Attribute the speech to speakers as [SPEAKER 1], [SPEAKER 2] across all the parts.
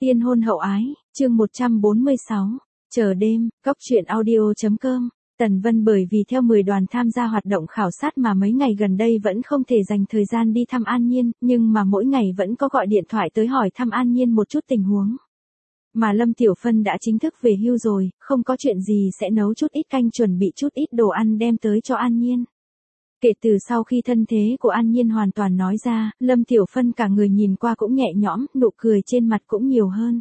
[SPEAKER 1] Tiên hôn hậu ái, chương 146, chờ đêm, góc truyện audio.com. Tần Vân bởi vì theo 10 đoàn tham gia hoạt động khảo sát mà mấy ngày gần đây vẫn không thể dành thời gian đi thăm An Nhiên, nhưng mà mỗi ngày vẫn có gọi điện thoại tới hỏi thăm An Nhiên một chút tình huống. Mà Lâm Tiểu Phân đã chính thức về hưu rồi, không có chuyện gì sẽ nấu chút ít canh chuẩn bị chút ít đồ ăn đem tới cho An Nhiên. Kể từ sau khi thân thế của An Nhiên hoàn toàn nói ra, Lâm Tiểu Phân cả người nhìn qua cũng nhẹ nhõm, nụ cười trên mặt cũng nhiều hơn.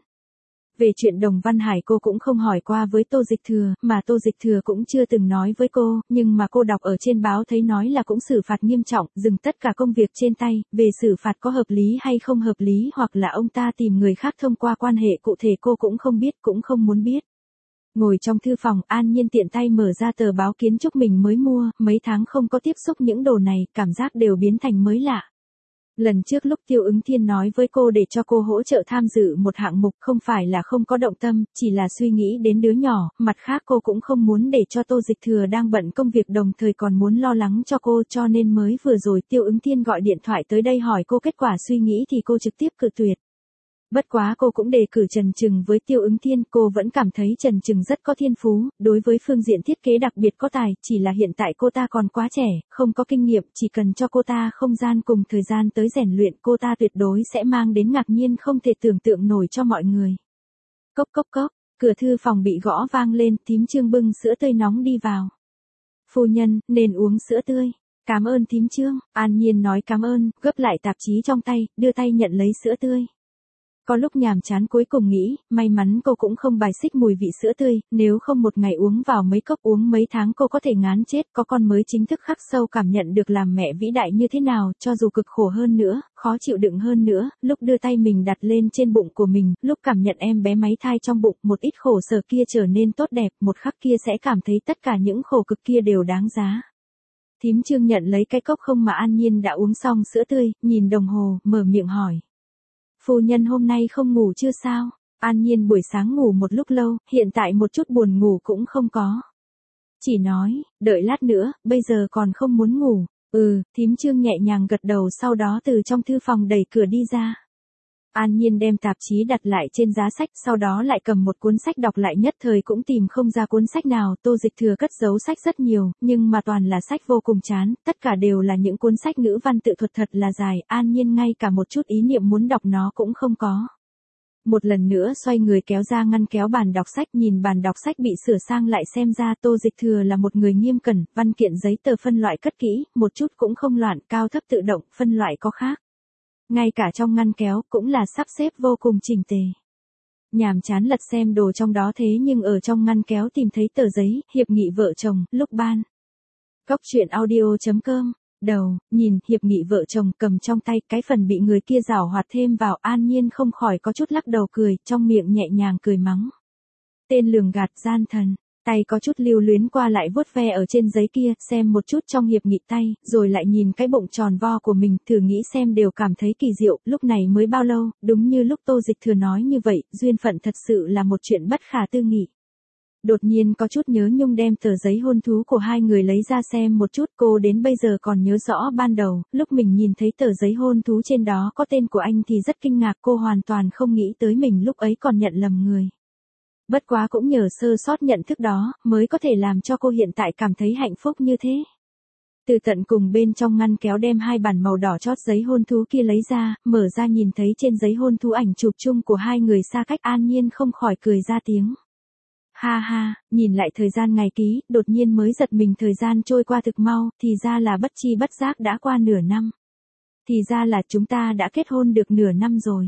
[SPEAKER 1] Về chuyện Đồng Văn Hải cô cũng không hỏi qua với Tô Dịch Thừa, mà Tô Dịch Thừa cũng chưa từng nói với cô, nhưng mà cô đọc ở trên báo thấy nói là cũng xử phạt nghiêm trọng, dừng tất cả công việc trên tay, về xử phạt có hợp lý hay không hợp lý hoặc là ông ta tìm người khác thông qua quan hệ cụ thể cô cũng không biết, cũng không muốn biết. Ngồi trong thư phòng, An Nhiên tiện tay mở ra tờ báo kiến trúc mình mới mua, mấy tháng không có tiếp xúc những đồ này, cảm giác đều biến thành mới lạ. Lần trước lúc Tiêu Ứng Thiên nói với cô để cho cô hỗ trợ tham dự một hạng mục không phải là không có động tâm, chỉ là suy nghĩ đến đứa nhỏ, mặt khác cô cũng không muốn để cho Tô Dịch Thừa đang bận công việc đồng thời còn muốn lo lắng cho cô cho nên mới vừa rồi Tiêu Ứng Thiên gọi điện thoại tới đây hỏi cô kết quả suy nghĩ thì cô trực tiếp cự tuyệt. Bất quá cô cũng đề cử Trần Trừng với Tiêu Ứng Thiên, cô vẫn cảm thấy Trần Trừng rất có thiên phú, đối với phương diện thiết kế đặc biệt có tài, chỉ là hiện tại cô ta còn quá trẻ, không có kinh nghiệm, chỉ cần cho cô ta không gian cùng thời gian tới rèn luyện cô ta tuyệt đối sẽ mang đến ngạc nhiên không thể tưởng tượng nổi cho mọi người. Cốc cốc cốc, cửa thư phòng bị gõ vang lên, thím Trương bưng sữa tươi nóng đi vào. Phu nhân, nên uống sữa tươi. Cảm ơn thím Trương, An Nhiên nói cảm ơn, gấp lại tạp chí trong tay, đưa tay nhận lấy sữa tươi. Có lúc nhàm chán cuối cùng nghĩ, may mắn cô cũng không bài xích mùi vị sữa tươi, nếu không một ngày uống vào mấy cốc uống mấy tháng cô có thể ngán chết, có con mới chính thức khắc sâu cảm nhận được làm mẹ vĩ đại như thế nào, cho dù cực khổ hơn nữa, khó chịu đựng hơn nữa, lúc đưa tay mình đặt lên trên bụng của mình, lúc cảm nhận em bé máy thai trong bụng, một ít khổ sở kia trở nên tốt đẹp, một khắc kia sẽ cảm thấy tất cả những khổ cực kia đều đáng giá. Thím Trương nhận lấy cái cốc không mà An Nhiên đã uống xong sữa tươi, nhìn đồng hồ, mở miệng hỏi. Phu nhân hôm nay không ngủ chưa sao? An Nhiên buổi sáng ngủ một lúc lâu, hiện tại một chút buồn ngủ cũng không có. Chỉ nói, đợi lát nữa, bây giờ còn không muốn ngủ. Thím Trương nhẹ nhàng gật đầu sau đó từ trong thư phòng đẩy cửa đi ra. An Nhiên đem tạp chí đặt lại trên giá sách, sau đó lại cầm một cuốn sách đọc lại nhất thời cũng tìm không ra cuốn sách nào, Tô Dịch Thừa cất giấu sách rất nhiều, nhưng mà toàn là sách vô cùng chán, tất cả đều là những cuốn sách ngữ văn tự thuật thật là dài, An Nhiên ngay cả một chút ý niệm muốn đọc nó cũng không có. Một lần nữa xoay người kéo ra ngăn kéo bàn đọc sách nhìn bàn đọc sách bị sửa sang lại xem ra Tô Dịch Thừa là một người nghiêm cẩn, văn kiện giấy tờ phân loại cất kỹ, một chút cũng không loạn, cao thấp tự động, phân loại có khác. Ngay cả trong ngăn kéo cũng là sắp xếp vô cùng chỉnh tề. Nhàm chán lật xem đồ trong đó thế nhưng ở trong ngăn kéo tìm thấy tờ giấy, hiệp nghị vợ chồng, lúc ban. Góc truyện audio.com, đầu, nhìn, hiệp nghị vợ chồng cầm trong tay, cái phần bị người kia giảo hoạt thêm vào An Nhiên không khỏi có chút lắc đầu cười, trong miệng nhẹ nhàng cười mắng. Tên lường gạt gian thần. Tay có chút lưu luyến qua lại vuốt ve ở trên giấy kia, xem một chút trong hiệp nghị tay, rồi lại nhìn cái bụng tròn vo của mình, thử nghĩ xem đều cảm thấy kỳ diệu, lúc này mới bao lâu, đúng như lúc Tô Dịch Thừa nói như vậy, duyên phận thật sự là một chuyện bất khả tư nghị. Đột nhiên có chút nhớ nhung đem tờ giấy hôn thú của hai người lấy ra xem một chút, cô đến bây giờ còn nhớ rõ ban đầu, lúc mình nhìn thấy tờ giấy hôn thú trên đó có tên của anh thì rất kinh ngạc, cô hoàn toàn không nghĩ tới mình lúc ấy còn nhận lầm người. Bất quá cũng nhờ sơ sót nhận thức đó, mới có thể làm cho cô hiện tại cảm thấy hạnh phúc như thế. Từ tận cùng bên trong ngăn kéo đem hai bản màu đỏ chót giấy hôn thú kia lấy ra, mở ra nhìn thấy trên giấy hôn thú ảnh chụp chung của hai người xa cách An Nhiên không khỏi cười ra tiếng. Ha ha, nhìn lại thời gian ngày ký, đột nhiên mới giật mình thời gian trôi qua thực mau, thì ra là bất chi bất giác đã qua nửa năm. Thì ra là chúng ta đã kết hôn được nửa năm rồi.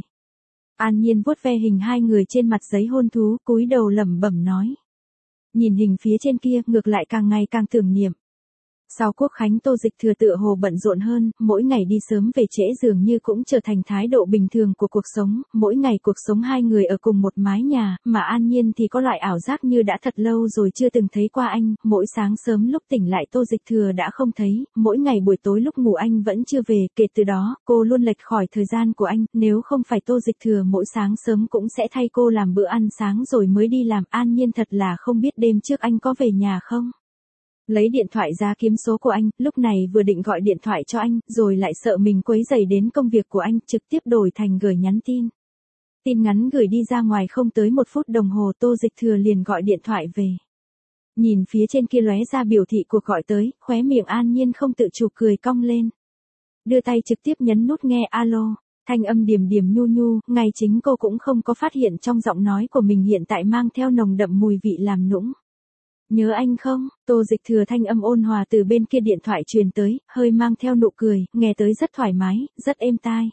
[SPEAKER 1] An Nhiên vuốt ve hình hai người trên mặt giấy hôn thú, cúi đầu lẩm bẩm nói. Nhìn hình phía trên kia, ngược lại càng ngày càng tưởng niệm. Sau Quốc khánh Tô Dịch Thừa tựa hồ bận rộn hơn, mỗi ngày đi sớm về trễ dường như cũng trở thành thái độ bình thường của cuộc sống, mỗi ngày cuộc sống hai người ở cùng một mái nhà, mà An Nhiên thì có loại ảo giác như đã thật lâu rồi chưa từng thấy qua anh, mỗi sáng sớm lúc tỉnh lại Tô Dịch Thừa đã không thấy, mỗi ngày buổi tối lúc ngủ anh vẫn chưa về, kể từ đó, cô luôn lệch khỏi thời gian của anh, nếu không phải Tô Dịch Thừa mỗi sáng sớm cũng sẽ thay cô làm bữa ăn sáng rồi mới đi làm, An Nhiên thật là không biết đêm trước anh có về nhà không. Lấy điện thoại ra kiếm số của anh, lúc này vừa định gọi điện thoại cho anh, rồi lại sợ mình quấy rầy đến công việc của anh, trực tiếp đổi thành gửi nhắn tin. Tin ngắn gửi đi ra ngoài không tới 1 phút đồng hồ Tô Dịch Thừa liền gọi điện thoại về. Nhìn phía trên kia lóe ra biểu thị cuộc gọi tới, khóe miệng An Nhiên không tự chủ cười cong lên. Đưa tay trực tiếp nhấn nút nghe alo, thanh âm điềm điềm nhu nhu, ngay chính cô cũng không có phát hiện trong giọng nói của mình hiện tại mang theo nồng đậm mùi vị làm nũng. Nhớ anh không? Tô Dịch Thừa thanh âm ôn hòa từ bên kia điện thoại truyền tới, hơi mang theo nụ cười, nghe tới rất thoải mái, rất êm tai.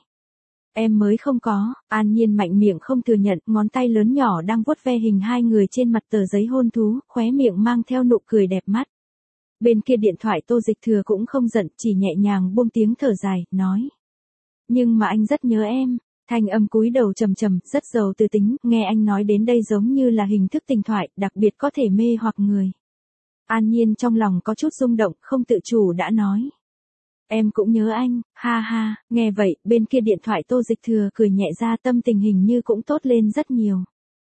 [SPEAKER 1] Em mới không có, An Nhiên mạnh miệng không thừa nhận, ngón tay lớn nhỏ đang vuốt ve hình hai người trên mặt tờ giấy hôn thú, khóe miệng mang theo nụ cười đẹp mắt. Bên kia điện thoại Tô Dịch Thừa cũng không giận, chỉ nhẹ nhàng buông tiếng thở dài, nói. Nhưng mà anh rất nhớ em, thanh âm cúi đầu trầm trầm, rất giàu tư tính, nghe anh nói đến đây giống như là hình thức tình thoại, đặc biệt có thể mê hoặc người. An Nhiên trong lòng có chút rung động, không tự chủ đã nói. Em cũng nhớ anh, ha ha, nghe vậy, bên kia điện thoại Tô Dịch Thừa cười nhẹ ra tâm tình hình như cũng tốt lên rất nhiều.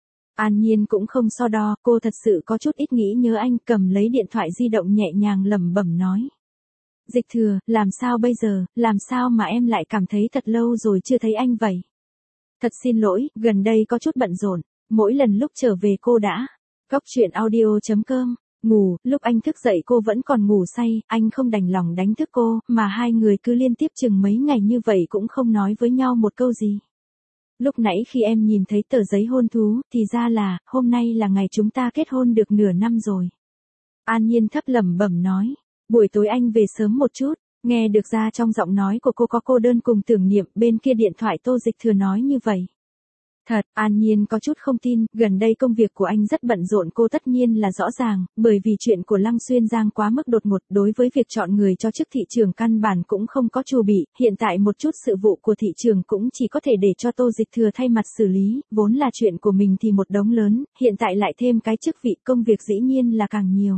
[SPEAKER 1] An Nhiên cũng không so đo, cô thật sự có chút ít nghĩ nhớ anh, cầm lấy điện thoại di động nhẹ nhàng lẩm bẩm nói. Dịch Thừa, làm sao bây giờ, làm sao mà em lại cảm thấy thật lâu rồi chưa thấy anh vậy? Thật xin lỗi, gần đây có chút bận rộn, mỗi lần lúc trở về cô đã. Góc chuyện audio.com, ngủ, lúc anh thức dậy cô vẫn còn ngủ say, anh không đành lòng đánh thức cô, mà hai người cứ liên tiếp chừng mấy ngày như vậy cũng không nói với nhau một câu gì. Lúc nãy khi em nhìn thấy tờ giấy hôn thú, thì ra là, hôm nay là ngày chúng ta kết hôn được nửa năm rồi. An Nhiên thấp lẩm bẩm nói, buổi tối anh về sớm một chút, nghe được ra trong giọng nói của cô có cô đơn cùng tưởng niệm, bên kia điện thoại Tô Dịch Thừa nói như vậy. Thật, An Nhiên có chút không tin, gần đây công việc của anh rất bận rộn cô tất nhiên là rõ ràng, bởi vì chuyện của Lăng Xuyên Giang quá mức đột ngột, đối với việc chọn người cho chức thị trường căn bản cũng không có chu bị, hiện tại một chút sự vụ của thị trường cũng chỉ có thể để cho Tô Dịch Thừa thay mặt xử lý, vốn là chuyện của mình thì một đống lớn, hiện tại lại thêm cái chức vị công việc dĩ nhiên là càng nhiều.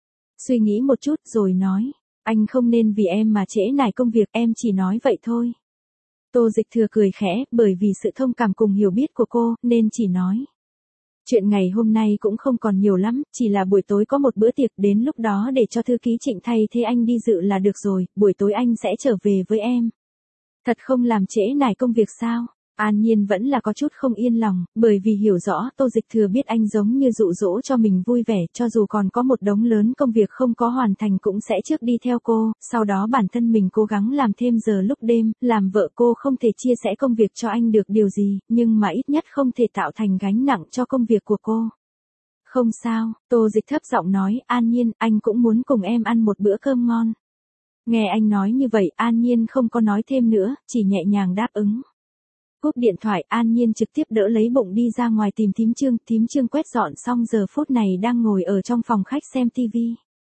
[SPEAKER 1] Suy nghĩ một chút rồi nói, anh không nên vì em mà trễ nải công việc, em chỉ nói vậy thôi. Tô Dịch Thừa cười khẽ, bởi vì sự thông cảm cùng hiểu biết của cô, nên chỉ nói. Chuyện ngày hôm nay cũng không còn nhiều lắm, chỉ là buổi tối có một bữa tiệc, đến lúc đó để cho thư ký Trịnh thay thế anh đi dự là được rồi, buổi tối anh sẽ trở về với em. Thật không làm trễ nải công việc sao? An Nhiên vẫn là có chút không yên lòng, bởi vì hiểu rõ Tô Dịch Thừa biết anh giống như dụ dỗ cho mình vui vẻ, cho dù còn có một đống lớn công việc không có hoàn thành cũng sẽ trước đi theo cô, sau đó bản thân mình cố gắng làm thêm giờ lúc đêm, làm vợ cô không thể chia sẻ công việc cho anh được điều gì, nhưng mà ít nhất không thể tạo thành gánh nặng cho công việc của cô. Không sao, Tô Dịch thấp giọng nói, An Nhiên, anh cũng muốn cùng em ăn một bữa cơm ngon. Nghe anh nói như vậy, An Nhiên không có nói thêm nữa, chỉ nhẹ nhàng đáp ứng. Cúp điện thoại, An Nhiên trực tiếp đỡ lấy bụng đi ra ngoài tìm Thím Trương quét dọn xong giờ phút này đang ngồi ở trong phòng khách xem tivi.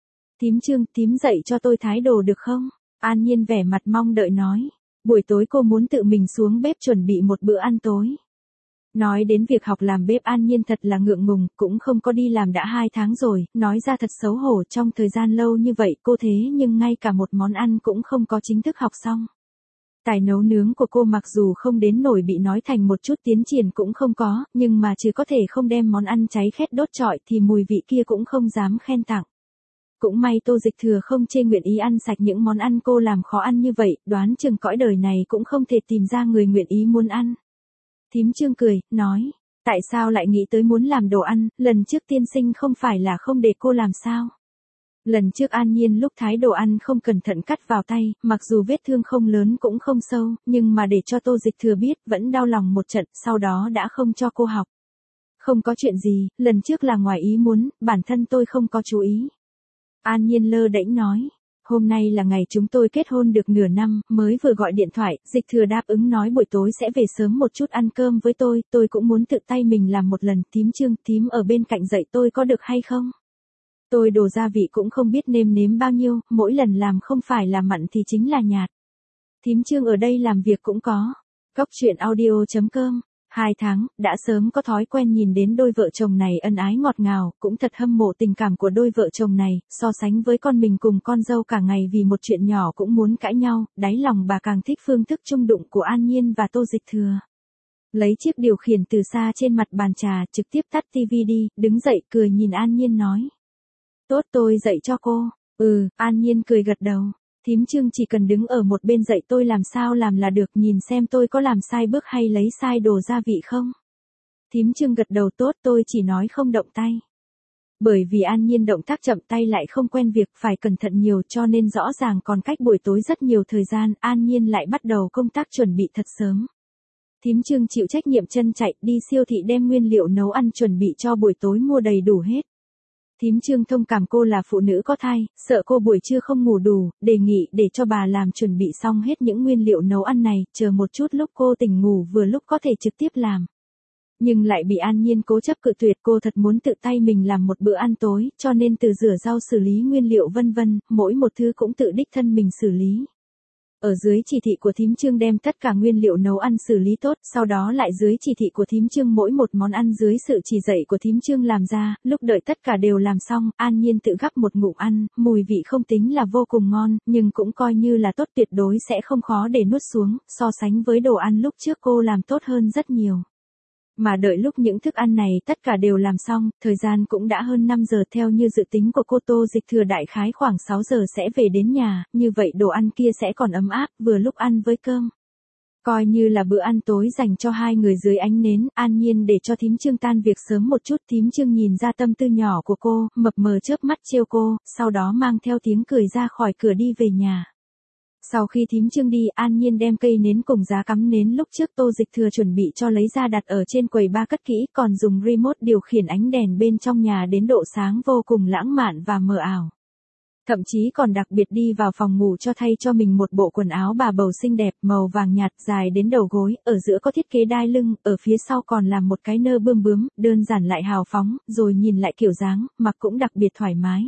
[SPEAKER 1] Thím dậy cho tôi thái đồ được không? An Nhiên vẻ mặt mong đợi nói. Buổi tối cô muốn tự mình xuống bếp chuẩn bị một bữa ăn tối. Nói đến việc học làm bếp An Nhiên thật là ngượng ngùng, cũng không có đi làm đã 2 tháng rồi, nói ra thật xấu hổ trong thời gian lâu như vậy cô thế nhưng ngay cả một món ăn cũng không có chính thức học xong. Tài nấu nướng của cô mặc dù không đến nổi bị nói thành một chút tiến triển cũng không có, nhưng mà chứ có thể không đem món ăn cháy khét đốt trọi thì mùi vị kia cũng không dám khen tặng. Cũng may Tô Dịch Thừa không chê nguyện ý ăn sạch những món ăn cô làm khó ăn như vậy, đoán chừng cõi đời này cũng không thể tìm ra người nguyện ý muốn ăn. Thím Trương cười, nói, tại sao lại nghĩ tới muốn làm đồ ăn, lần trước tiên sinh không phải là không để cô làm sao? Lần trước An Nhiên lúc thái đồ ăn không cẩn thận cắt vào tay, mặc dù vết thương không lớn cũng không sâu, nhưng mà để cho Tô Dịch Thừa biết vẫn đau lòng một trận, sau đó đã không cho cô học. Không có chuyện gì, lần trước là ngoài ý muốn, bản thân tôi không có chú ý. An Nhiên lơ đễnh nói, hôm nay là ngày chúng tôi kết hôn được nửa năm, mới vừa gọi điện thoại, Dịch Thừa đáp ứng nói buổi tối sẽ về sớm một chút ăn cơm với tôi cũng muốn tự tay mình làm một lần. Thím ở bên cạnh dạy tôi có được hay không? Tôi đồ gia vị cũng không biết nêm nếm bao nhiêu, mỗi lần làm không phải là mặn thì chính là nhạt. Thím Trương ở đây làm việc cũng có. Góc chuyện audio.com, 2 tháng, đã sớm có thói quen nhìn đến đôi vợ chồng này ân ái ngọt ngào, cũng thật hâm mộ tình cảm của đôi vợ chồng này, so sánh với con mình cùng con dâu cả ngày vì một chuyện nhỏ cũng muốn cãi nhau, đáy lòng bà càng thích phương thức chung đụng của An Nhiên và Tô Dịch Thừa. Lấy chiếc điều khiển từ xa trên mặt bàn trà, trực tiếp tắt tivi đi, đứng dậy cười nhìn An Nhiên nói. Tốt, tôi dạy cho cô. An Nhiên cười gật đầu. Thím Trương chỉ cần đứng ở một bên dạy tôi làm sao làm là được, nhìn xem tôi có làm sai bước hay lấy sai đồ gia vị không. Thím Trương gật đầu tốt, tôi chỉ nói không động tay. Bởi vì An Nhiên động tác chậm tay lại không quen việc phải cẩn thận nhiều cho nên rõ ràng còn cách buổi tối rất nhiều thời gian, An Nhiên lại bắt đầu công tác chuẩn bị thật sớm. Thím Trương chịu trách nhiệm chân chạy đi siêu thị đem nguyên liệu nấu ăn chuẩn bị cho buổi tối mua đầy đủ hết. Thím Trương thông cảm cô là phụ nữ có thai, sợ cô buổi trưa không ngủ đủ, đề nghị để cho bà làm chuẩn bị xong hết những nguyên liệu nấu ăn này, chờ một chút lúc cô tỉnh ngủ vừa lúc có thể trực tiếp làm. Nhưng lại bị An Nhiên cố chấp cự tuyệt, cô thật muốn tự tay mình làm một bữa ăn tối, cho nên từ rửa rau xử lý nguyên liệu vân vân, mỗi một thứ cũng tự đích thân mình xử lý. Ở dưới chỉ thị của thím Trương đem tất cả nguyên liệu nấu ăn xử lý tốt, sau đó lại dưới chỉ thị của thím Trương mỗi một món ăn dưới sự chỉ dạy của thím Trương làm ra, lúc đợi tất cả đều làm xong, An Nhiên tự gắp một ngụm ăn, mùi vị không tính là vô cùng ngon, nhưng cũng coi như là tốt, tuyệt đối sẽ không khó để nuốt xuống, so sánh với đồ ăn lúc trước cô làm tốt hơn rất nhiều. Mà đợi lúc những thức ăn này tất cả đều làm xong, thời gian cũng đã hơn 5 giờ, theo như dự tính của cô Tô Dịch Thừa đại khái khoảng 6 giờ sẽ về đến nhà, như vậy đồ ăn kia sẽ còn ấm áp, vừa lúc ăn với cơm. Coi như là bữa ăn tối dành cho hai người dưới ánh nến, An Nhiên để cho thím Trương tan việc sớm một chút, thím Trương nhìn ra tâm tư nhỏ của cô, mập mờ chớp mắt trêu cô, sau đó mang theo tiếng cười ra khỏi cửa đi về nhà. Sau khi thím Trương đi, An Nhiên đem cây nến cùng giá cắm nến lúc trước Tô Dịch Thừa chuẩn bị cho lấy ra đặt ở trên quầy ba cất kỹ, còn dùng remote điều khiển ánh đèn bên trong nhà đến độ sáng vô cùng lãng mạn và mờ ảo. Thậm chí còn đặc biệt đi vào phòng ngủ cho thay cho mình một bộ quần áo bà bầu xinh đẹp màu vàng nhạt dài đến đầu gối, ở giữa có thiết kế đai lưng, ở phía sau còn làm một cái nơ bươm bướm, đơn giản lại hào phóng, rồi nhìn lại kiểu dáng, mặc cũng đặc biệt thoải mái.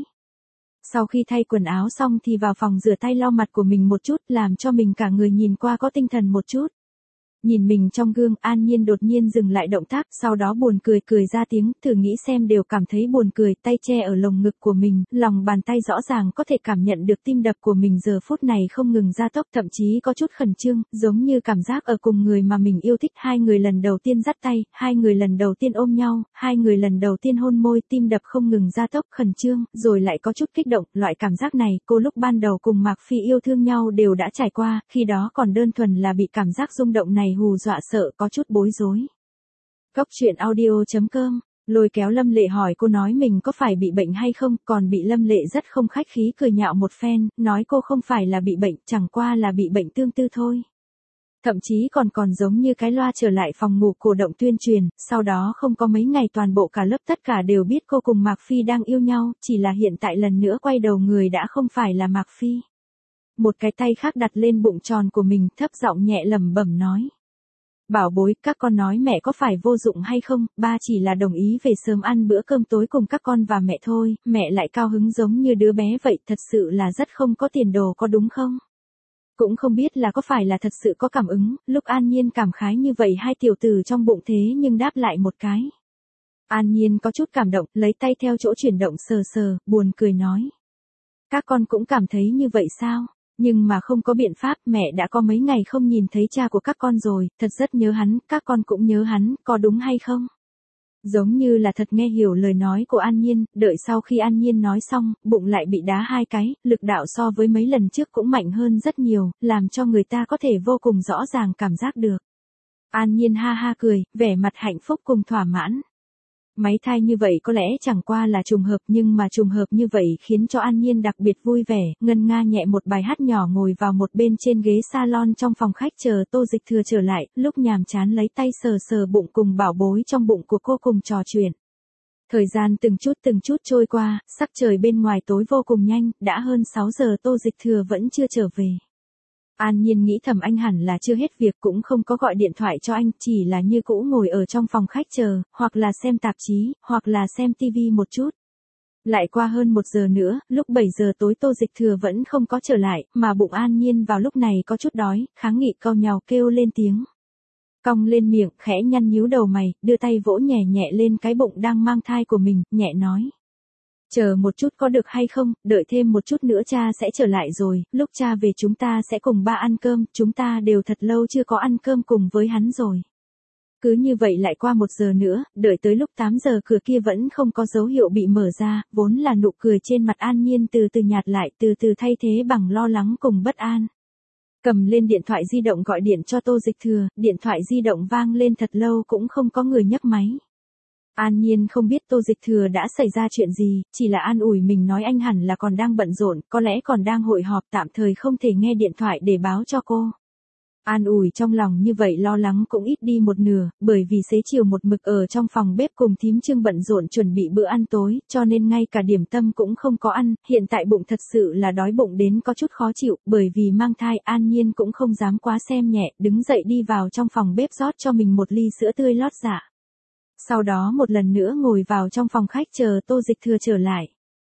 [SPEAKER 1] Sau khi thay quần áo xong thì vào phòng rửa tay lau mặt của mình một chút, làm cho mình cả người nhìn qua có tinh thần một chút. Nhìn mình trong gương, An Nhiên đột nhiên dừng lại động tác, sau đó buồn cười cười ra tiếng, thử nghĩ xem đều cảm thấy buồn cười, tay che ở lồng ngực của mình, lòng bàn tay rõ ràng có thể cảm nhận được tim đập của mình giờ phút này không ngừng gia tốc, thậm chí có chút khẩn trương, giống như cảm giác ở cùng người mà mình yêu thích, hai người lần đầu tiên dắt tay, hai người lần đầu tiên ôm nhau, hai người lần đầu tiên hôn môi, tim đập không ngừng gia tốc, khẩn trương, rồi lại có chút kích động, loại cảm giác này, cô lúc ban đầu cùng Mạc Phi yêu thương nhau đều đã trải qua, khi đó còn đơn thuần là bị cảm giác rung động này hù dọa sợ, có chút bối rối. Cốc truyện audio.com, lôi kéo Lâm Lệ hỏi cô nói mình có phải bị bệnh hay không, còn bị Lâm Lệ rất không khách khí cười nhạo một phen, nói cô không phải là bị bệnh, chẳng qua là bị bệnh tương tư thôi. Thậm chí còn giống như cái loa trở lại phòng ngủ cổ động tuyên truyền, sau đó không có mấy ngày toàn bộ cả lớp tất cả đều biết cô cùng Mạc Phi đang yêu nhau, chỉ là hiện tại lần nữa quay đầu người đã không phải là Mạc Phi. Một cái tay khác đặt lên bụng tròn của mình, thấp giọng nhẹ lẩm bẩm nói. Bảo bối, các con nói mẹ có phải vô dụng hay không, ba chỉ là đồng ý về sớm ăn bữa cơm tối cùng các con và mẹ thôi, mẹ lại cao hứng giống như đứa bé vậy, thật sự là rất không có tiền đồ có đúng không? Cũng không biết là có phải là thật sự có cảm ứng, lúc An Nhiên cảm khái như vậy hai tiểu tử trong bụng thế nhưng đáp lại một cái. An Nhiên có chút cảm động, lấy tay theo chỗ chuyển động sờ sờ, buồn cười nói. Các con cũng cảm thấy như vậy sao? Nhưng mà không có biện pháp, mẹ đã có mấy ngày không nhìn thấy cha của các con rồi, thật rất nhớ hắn, các con cũng nhớ hắn, có đúng hay không? Giống như là thật nghe hiểu lời nói của An Nhiên, đợi sau khi An Nhiên nói xong, bụng lại bị đá hai cái, lực đạo so với mấy lần trước cũng mạnh hơn rất nhiều, làm cho người ta có thể vô cùng rõ ràng cảm giác được. An Nhiên ha ha cười, vẻ mặt hạnh phúc cùng thỏa mãn. Máy thai như vậy có lẽ chẳng qua là trùng hợp, nhưng mà trùng hợp như vậy khiến cho An Nhiên đặc biệt vui vẻ, ngân nga nhẹ một bài hát nhỏ ngồi vào một bên trên ghế salon trong phòng khách chờ Tô Dịch Thừa trở lại, lúc nhàm chán lấy tay sờ sờ bụng cùng bảo bối trong bụng của cô cùng trò chuyện. Thời gian từng chút trôi qua, sắc trời bên ngoài tối vô cùng nhanh, đã hơn 6 giờ Tô Dịch Thừa vẫn chưa trở về. An Nhiên nghĩ thầm anh hẳn là chưa hết việc, cũng không có gọi điện thoại cho anh, chỉ là như cũ ngồi ở trong phòng khách chờ, hoặc là xem tạp chí, hoặc là xem tivi một chút. Lại qua hơn 1 giờ nữa, lúc 7 giờ tối Tô Dịch Thừa vẫn không có trở lại, mà bụng An Nhiên vào lúc này có chút đói, kháng nghị cau nhàu kêu lên tiếng. Cong lên miệng, khẽ nhăn nhíu đầu mày, đưa tay vỗ nhẹ nhẹ lên cái bụng đang mang thai của mình, nhẹ nói. Chờ một chút có được hay không, đợi thêm một chút nữa cha sẽ trở lại rồi, lúc cha về chúng ta sẽ cùng ba ăn cơm, chúng ta đều thật lâu chưa có ăn cơm cùng với hắn rồi. Cứ như vậy lại qua 1 giờ nữa, đợi tới lúc 8 giờ cửa kia vẫn không có dấu hiệu bị mở ra, vốn là nụ cười trên mặt An Nhiên từ từ nhạt lại, từ từ thay thế bằng lo lắng cùng bất an. Cầm lên điện thoại di động gọi điện cho Tô Dịch Thừa, điện thoại di động vang lên thật lâu cũng không có người nhấc máy. An Nhiên không biết Tô Dịch Thừa đã xảy ra chuyện gì, chỉ là an ủi mình nói anh hẳn là còn đang bận rộn, có lẽ còn đang hội họp tạm thời không thể nghe điện thoại để báo cho cô. An ủi trong lòng như vậy lo lắng cũng ít đi một nửa, bởi vì xế chiều một mực ở trong phòng bếp cùng thím Trương bận rộn chuẩn bị bữa ăn tối, cho nên ngay cả điểm tâm cũng không có ăn, hiện tại bụng thật sự là đói bụng đến có chút khó chịu, bởi vì mang thai An Nhiên cũng không dám quá xem nhẹ, đứng dậy đi vào trong phòng bếp rót cho mình một ly sữa tươi lót dạ. Sau đó một lần nữa ngồi vào trong phòng khách chờ Tô Dịch Thừa trở lại.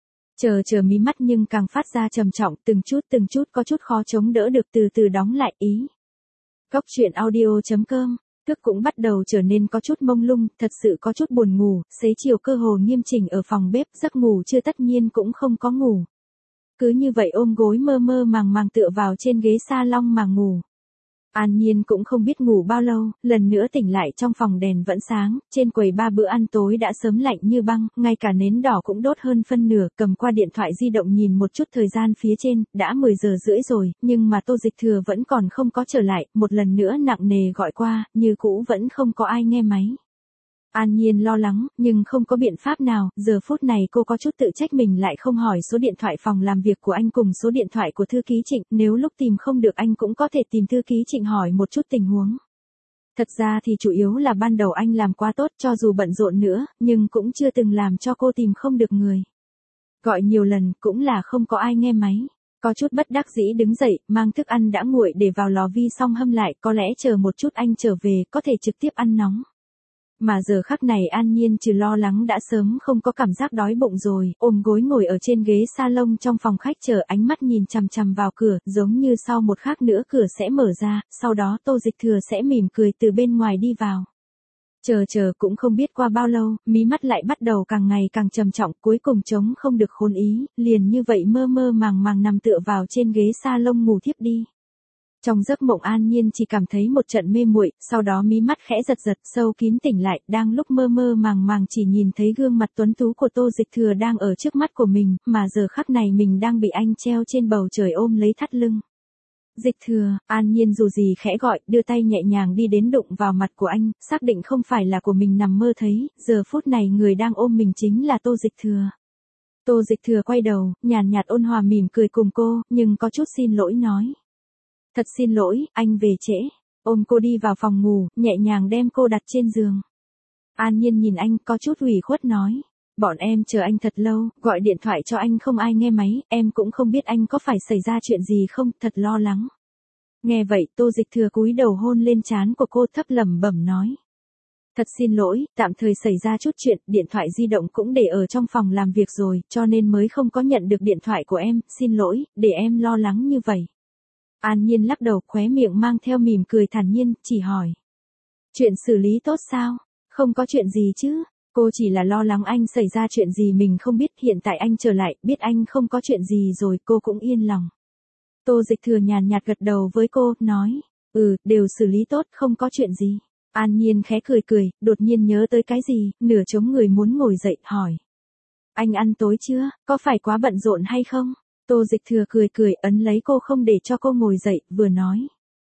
[SPEAKER 1] Chờ mí mắt nhưng càng phát ra trầm trọng, từng chút có chút khó chống đỡ được từ từ đóng lại ý. Cốc truyện audio.com, thức cũng bắt đầu trở nên có chút mông lung, thật sự có chút buồn ngủ, xế chiều cơ hồ nghiêm chỉnh ở phòng bếp, giấc ngủ chưa tất nhiên cũng không có ngủ. Cứ như vậy ôm gối mơ mơ màng màng tựa vào trên ghế salon mà ngủ. An Nhiên cũng không biết ngủ bao lâu, lần nữa tỉnh lại trong phòng đèn vẫn sáng, trên quầy ba bữa ăn tối đã sớm lạnh như băng, ngay cả nến đỏ cũng đốt hơn phân nửa, cầm qua điện thoại di động nhìn một chút thời gian phía trên, đã 10 giờ rưỡi rồi, nhưng mà Tô Dịch Thừa vẫn còn không có trở lại, một lần nữa nặng nề gọi qua, như cũ vẫn không có ai nghe máy. An Nhiên lo lắng, nhưng không có biện pháp nào, giờ phút này cô có chút tự trách mình lại không hỏi số điện thoại phòng làm việc của anh cùng số điện thoại của thư ký Trịnh, nếu lúc tìm không được anh cũng có thể tìm thư ký Trịnh hỏi một chút tình huống. Thật ra thì chủ yếu là ban đầu anh làm quá tốt cho dù bận rộn nữa, nhưng cũng chưa từng làm cho cô tìm không được người. Gọi nhiều lần cũng là không có ai nghe máy. Có chút bất đắc dĩ đứng dậy, mang thức ăn đã nguội để vào lò vi xong hâm lại, có lẽ chờ một chút anh trở về có thể trực tiếp ăn nóng. Mà giờ khắc này An Nhiên trừ lo lắng đã sớm không có cảm giác đói bụng rồi, ôm gối ngồi ở trên ghế salon trong phòng khách chờ ánh mắt nhìn chằm chằm vào cửa, giống như sau một khắc nữa cửa sẽ mở ra, sau đó Tô Dịch Thừa sẽ mỉm cười từ bên ngoài đi vào. Chờ cũng không biết qua bao lâu, mí mắt lại bắt đầu càng ngày càng trầm trọng, cuối cùng chống không được khôn ý, liền như vậy mơ mơ màng màng nằm tựa vào trên ghế salon ngủ thiếp đi. Trong giấc mộng An Nhiên chỉ cảm thấy một trận mê muội, sau đó mí mắt khẽ giật sâu kín tỉnh lại, đang lúc mơ mơ màng màng chỉ nhìn thấy gương mặt tuấn tú của Tô Dịch Thừa đang ở trước mắt của mình, mà giờ khắc này mình đang bị anh treo trên bầu trời ôm lấy thắt lưng. Dịch Thừa, An Nhiên dù gì khẽ gọi, đưa tay nhẹ nhàng đi đến đụng vào mặt của anh, xác định không phải là của mình nằm mơ thấy, giờ phút này người đang ôm mình chính là Tô Dịch Thừa. Tô Dịch Thừa quay đầu, nhàn nhạt ôn hòa mỉm cười cùng cô, nhưng có chút xin lỗi nói. Thật xin lỗi, anh về trễ. Ôm cô đi vào phòng ngủ, nhẹ nhàng đem cô đặt trên giường. An Nhiên nhìn anh có chút ủy khuất nói. Bọn em chờ anh thật lâu, gọi điện thoại cho anh không ai nghe máy, em cũng không biết anh có phải xảy ra chuyện gì không, thật lo lắng. Nghe vậy Tô Dịch Thừa cúi đầu hôn lên trán của cô thấp lẩm bẩm nói. Thật xin lỗi, tạm thời xảy ra chút chuyện, điện thoại di động cũng để ở trong phòng làm việc rồi, cho nên mới không có nhận được điện thoại của em, xin lỗi, để em lo lắng như vậy. An Nhiên lắc đầu, khóe miệng mang theo mỉm cười thản nhiên, chỉ hỏi. Chuyện xử lý tốt sao? Không có chuyện gì chứ? Cô chỉ là lo lắng anh xảy ra chuyện gì mình không biết, hiện tại anh trở lại, biết anh không có chuyện gì rồi, cô cũng yên lòng. Tô Dịch Thừa nhàn nhạt gật đầu với cô, nói. Đều xử lý tốt, không có chuyện gì. An Nhiên khẽ cười, đột nhiên nhớ tới cái gì, nửa chống người muốn ngồi dậy, hỏi. Anh ăn tối chưa, có phải quá bận rộn hay không? Tô Dịch Thừa cười, ấn lấy cô không để cho cô ngồi dậy, vừa nói.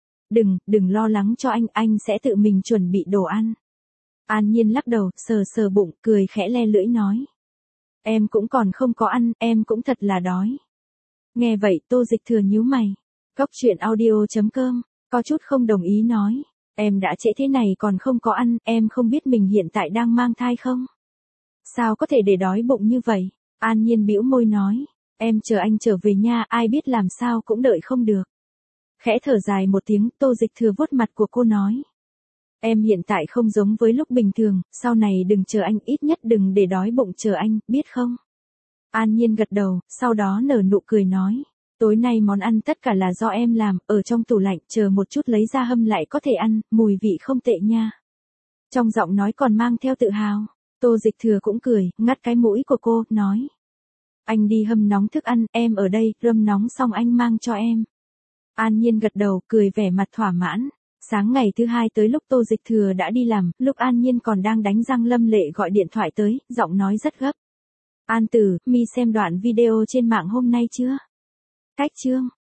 [SPEAKER 1] Đừng lo lắng cho anh sẽ tự mình chuẩn bị đồ ăn. An Nhiên lắc đầu, sờ bụng, cười khẽ le lưỡi nói. Em cũng còn không có ăn, em cũng thật là đói. Nghe vậy Tô Dịch Thừa nhíu mày. Cốc truyện audio.com, có chút không đồng ý nói. Em đã trễ thế này còn không có ăn, em không biết mình hiện tại đang mang thai không? Sao có thể để đói bụng như vậy? An Nhiên bĩu môi nói. Em chờ anh trở về nha, ai biết làm sao cũng đợi không được. Khẽ thở dài một tiếng, Tô Dịch Thừa vuốt mặt của cô nói. Em hiện tại không giống với lúc bình thường, sau này đừng chờ anh, ít nhất đừng để đói bụng chờ anh, biết không? An Nhiên gật đầu, sau đó nở nụ cười nói. Tối nay món ăn tất cả là do em làm, ở trong tủ lạnh, chờ một chút lấy ra hâm lại có thể ăn, mùi vị không tệ nha. Trong giọng nói còn mang theo tự hào. Tô Dịch Thừa cũng cười, ngắt cái mũi của cô, nói. Anh đi hâm nóng thức ăn, em ở đây, hâm nóng xong anh mang cho em. An Nhiên gật đầu, cười vẻ mặt thỏa mãn. Sáng ngày thứ hai tới lúc Tô Dịch Thừa đã đi làm, lúc An Nhiên còn đang đánh răng Lâm Lệ gọi điện thoại tới, giọng nói rất gấp. An Tử, mi xem đoạn video trên mạng hôm nay chưa? Cách chương.